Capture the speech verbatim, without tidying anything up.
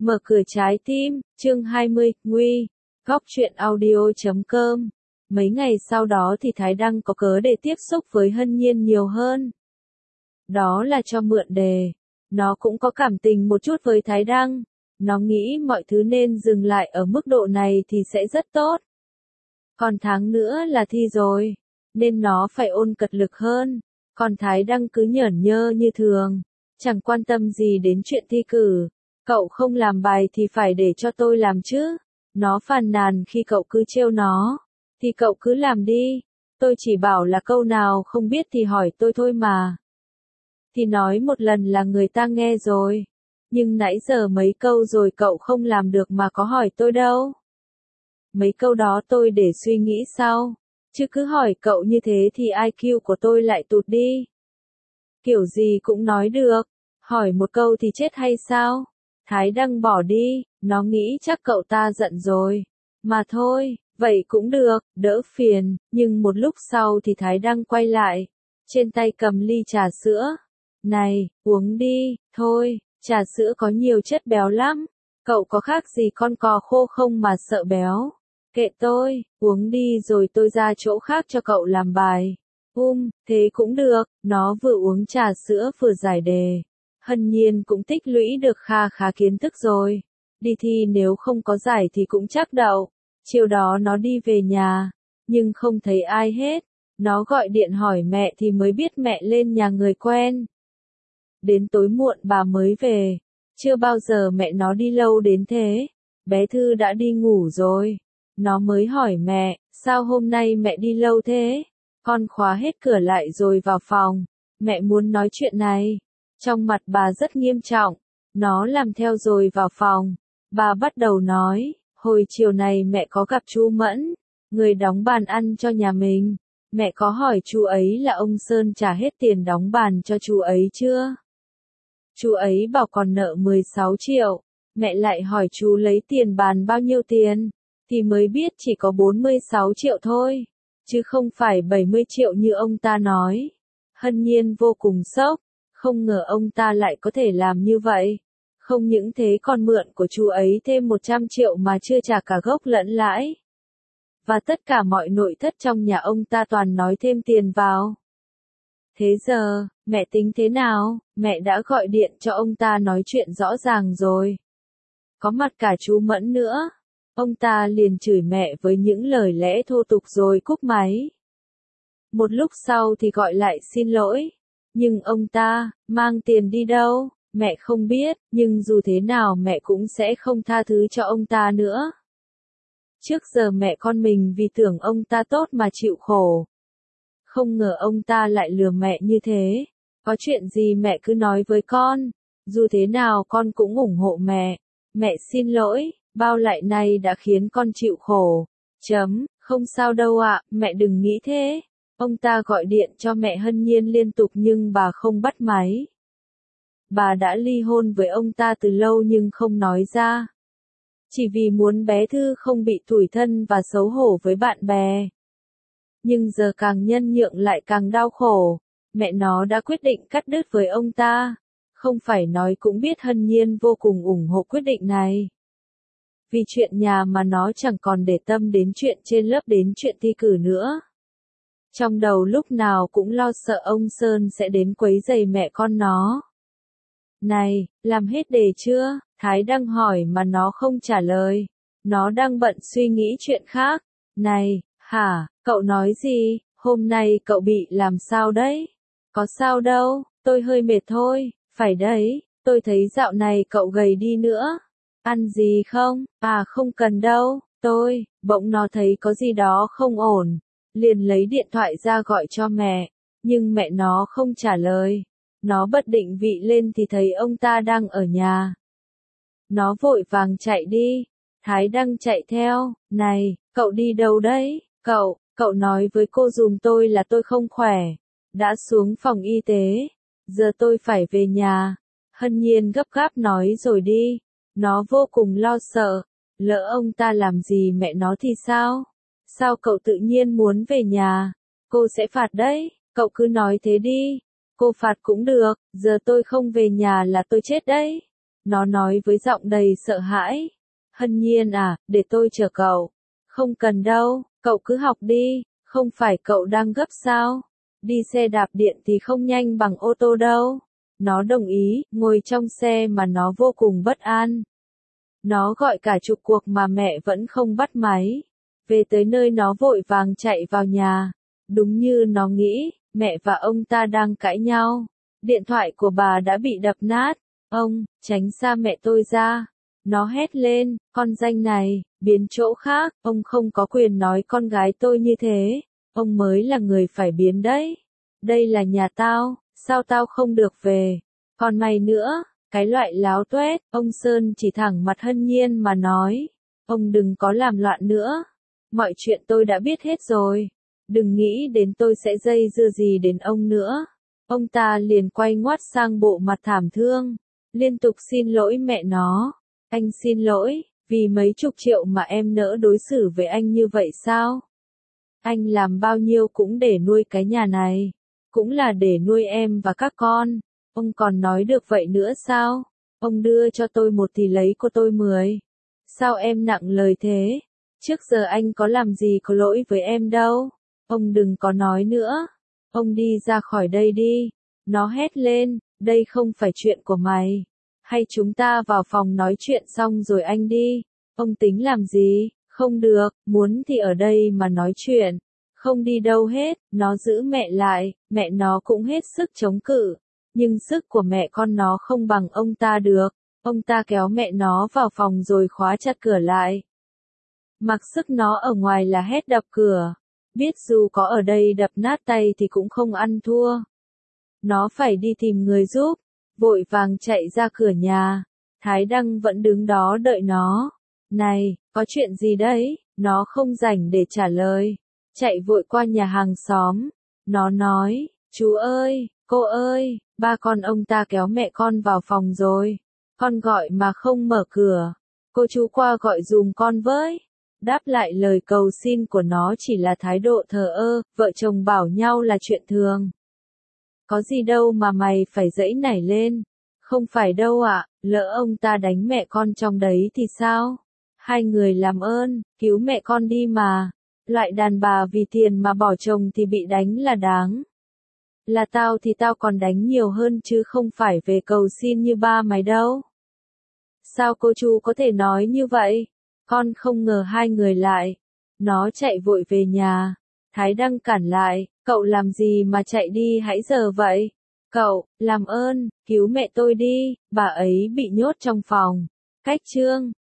Mở cửa trái tim, chương hai mươi, Nguy, góc truyện audio.com. Mấy ngày sau đó thì Thái Đăng có cớ để tiếp xúc với Hân Nhiên nhiều hơn. Đó là cho mượn đề. Nó cũng có cảm tình một chút với Thái Đăng. Nó nghĩ mọi thứ nên dừng lại ở mức độ này thì sẽ rất tốt. Còn tháng nữa là thi rồi, nên nó phải ôn cật lực hơn. Còn Thái Đăng cứ nhởn nhơ như thường, chẳng quan tâm gì đến chuyện thi cử. Cậu không làm bài thì phải để cho tôi làm chứ. Nó phàn nàn khi cậu cứ trêu nó. Thì cậu cứ làm đi. Tôi chỉ bảo là câu nào không biết thì hỏi tôi thôi mà. Thì nói một lần là người ta nghe rồi. Nhưng nãy giờ mấy câu rồi cậu không làm được mà có hỏi tôi đâu. Mấy câu đó tôi để suy nghĩ sau. Chứ cứ hỏi cậu như thế thì i kiu của tôi lại tụt đi. Kiểu gì cũng nói được. Hỏi một câu thì chết hay sao? Thái Đăng bỏ đi, nó nghĩ chắc cậu ta giận rồi. Mà thôi, vậy cũng được, đỡ phiền, nhưng một lúc sau thì Thái Đăng quay lại. Trên tay cầm ly trà sữa. Này, uống đi, thôi, trà sữa có nhiều chất béo lắm. Cậu có khác gì con cò khô không mà sợ béo. Kệ tôi, uống đi rồi tôi ra chỗ khác cho cậu làm bài. Um, thế cũng được, nó vừa uống trà sữa vừa giải đề. Hân Nhiên cũng tích lũy được kha khá kiến thức rồi. Đi thi nếu không có giải thì cũng chắc đậu. Chiều đó nó đi về nhà, nhưng không thấy ai hết. Nó gọi điện hỏi mẹ thì mới biết mẹ lên nhà người quen. Đến tối muộn bà mới về. Chưa bao giờ mẹ nó đi lâu đến thế. Bé Thư đã đi ngủ rồi. Nó mới hỏi mẹ, sao hôm nay mẹ đi lâu thế? Con khóa hết cửa lại rồi vào phòng. Mẹ muốn nói chuyện này. Trong mặt bà rất nghiêm trọng. Nó làm theo rồi vào phòng. Bà bắt đầu nói, hồi chiều này mẹ có gặp chú Mẫn, người đóng bàn ăn cho nhà mình. Mẹ có hỏi chú ấy là ông Sơn trả hết tiền đóng bàn cho chú ấy chưa? Chú ấy bảo còn nợ mười sáu triệu. Mẹ lại hỏi chú lấy tiền bàn bao nhiêu tiền? Thì mới biết chỉ có bốn mươi sáu triệu thôi. Chứ không phải bảy mươi triệu như ông ta nói. Hân Nhiên vô cùng sốc. Không ngờ ông ta lại có thể làm như vậy. Không những thế còn mượn của chú ấy thêm một trăm triệu mà chưa trả cả gốc lẫn lãi. Và tất cả mọi nội thất trong nhà ông ta toàn nói thêm tiền vào. Thế giờ, mẹ tính thế nào? Mẹ đã gọi điện cho ông ta nói chuyện rõ ràng rồi. Có mặt cả chú Mẫn nữa. Ông ta liền chửi mẹ với những lời lẽ thô tục rồi cúp máy. Một lúc sau thì gọi lại xin lỗi. Nhưng ông ta, mang tiền đi đâu, mẹ không biết, nhưng dù thế nào mẹ cũng sẽ không tha thứ cho ông ta nữa. Trước giờ mẹ con mình vì tưởng ông ta tốt mà chịu khổ. Không ngờ ông ta lại lừa mẹ như thế. Có chuyện gì mẹ cứ nói với con. Dù thế nào con cũng ủng hộ mẹ. Mẹ xin lỗi, bao lại này đã khiến con chịu khổ. Chấm, không sao đâu ạ, mẹ đừng nghĩ thế. Ông ta gọi điện cho mẹ Hân Nhiên liên tục nhưng bà không bắt máy. Bà đã ly hôn với ông ta từ lâu nhưng không nói ra. Chỉ vì muốn bé Thư không bị tủi thân và xấu hổ với bạn bè. Nhưng giờ càng nhân nhượng lại càng đau khổ. Mẹ nó đã quyết định cắt đứt với ông ta. Không phải nói cũng biết Hân Nhiên vô cùng ủng hộ quyết định này. Vì chuyện nhà mà nó chẳng còn để tâm đến chuyện trên lớp đến chuyện thi cử nữa. Trong đầu lúc nào cũng lo sợ ông Sơn sẽ đến quấy rầy mẹ con nó. Này, làm hết đề chưa? Thái Đăng hỏi mà nó không trả lời. Nó đang bận suy nghĩ chuyện khác. Này, hả, cậu nói gì? Hôm nay cậu bị làm sao đấy? Có sao đâu, tôi hơi mệt thôi. Phải đấy, tôi thấy dạo này cậu gầy đi nữa. Ăn gì không? À không cần đâu, tôi, bỗng nó thấy có gì đó không ổn. Liền lấy điện thoại ra gọi cho mẹ, nhưng mẹ nó không trả lời. Nó bật định vị lên thì thấy ông ta đang ở nhà. Nó vội vàng chạy đi. Thái Đăng chạy theo. Này, cậu đi đâu đấy? Cậu, cậu nói với cô dùm tôi là tôi không khỏe. Đã xuống phòng y tế. Giờ tôi phải về nhà. Hân Nhiên gấp gáp nói rồi đi. Nó vô cùng lo sợ. Lỡ ông ta làm gì mẹ nó thì sao? Sao cậu tự nhiên muốn về nhà? Cô sẽ phạt đấy. Cậu cứ nói thế đi. Cô phạt cũng được. Giờ tôi không về nhà là tôi chết đấy. Nó nói với giọng đầy sợ hãi. Hân Nhiên à, để tôi chờ cậu. Không cần đâu, cậu cứ học đi, không phải cậu đang gấp sao? Đi xe đạp điện thì không nhanh bằng ô tô đâu. Nó đồng ý, ngồi trong xe mà nó vô cùng bất an. Nó gọi cả chục cuộc mà mẹ vẫn không bắt máy. Về tới nơi nó vội vàng chạy vào nhà. Đúng như nó nghĩ, mẹ và ông ta đang cãi nhau. Điện thoại của bà đã bị đập nát. Ông, tránh xa mẹ tôi ra. Nó hét lên, con danh này, biến chỗ khác, ông không có quyền nói con gái tôi như thế. Ông mới là người phải biến đấy. Đây là nhà tao, sao tao không được về? Còn mày nữa, cái loại láo tuét, ông Sơn chỉ thẳng mặt Hân Nhiên mà nói. Ông đừng có làm loạn nữa. Mọi chuyện tôi đã biết hết rồi. Đừng nghĩ đến tôi sẽ dây dưa gì đến ông nữa. Ông ta liền quay ngoắt sang bộ mặt thảm thương. Liên tục xin lỗi mẹ nó. Anh xin lỗi, vì mấy chục triệu mà em nỡ đối xử với anh như vậy sao? Anh làm bao nhiêu cũng để nuôi cái nhà này. Cũng là để nuôi em và các con. Ông còn nói được vậy nữa sao? Ông đưa cho tôi một thì lấy của tôi mười. Sao em nặng lời thế? Trước giờ anh có làm gì có lỗi với em đâu. Ông đừng có nói nữa. Ông đi ra khỏi đây đi. Nó hét lên, đây không phải chuyện của mày. Hay chúng ta vào phòng nói chuyện xong rồi anh đi. Ông tính làm gì? Không được, muốn thì ở đây mà nói chuyện. Không đi đâu hết, nó giữ mẹ lại, mẹ nó cũng hết sức chống cự. Nhưng sức của mẹ con nó không bằng ông ta được. Ông ta kéo mẹ nó vào phòng rồi khóa chặt cửa lại. Mặc sức nó ở ngoài là hét đập cửa. Biết dù có ở đây đập nát tay thì cũng không ăn thua. Nó phải đi tìm người giúp. Vội vàng chạy ra cửa nhà. Thái Đăng vẫn đứng đó đợi nó. Này, có chuyện gì đấy? Nó không rảnh để trả lời. Chạy vội qua nhà hàng xóm. Nó nói, chú ơi, cô ơi, ba con ông ta kéo mẹ con vào phòng rồi. Con gọi mà không mở cửa. Cô chú qua gọi dùm con với. Đáp lại lời cầu xin của nó chỉ là thái độ thờ ơ, vợ chồng bảo nhau là chuyện thường. Có gì đâu mà mày phải giãy nảy lên. Không phải đâu ạ, à, lỡ ông ta đánh mẹ con trong đấy thì sao? Hai người làm ơn, cứu mẹ con đi mà. Loại đàn bà vì tiền mà bỏ chồng thì bị đánh là đáng. Là tao thì tao còn đánh nhiều hơn chứ không phải về cầu xin như ba mày đâu. Sao cô chú có thể nói như vậy? Con không ngờ hai người lại. Nó chạy vội về nhà. Thái Đăng cản lại, cậu làm gì mà chạy đi hãy giờ vậy? Cậu, làm ơn, cứu mẹ tôi đi, bà ấy bị nhốt trong phòng. Cách chương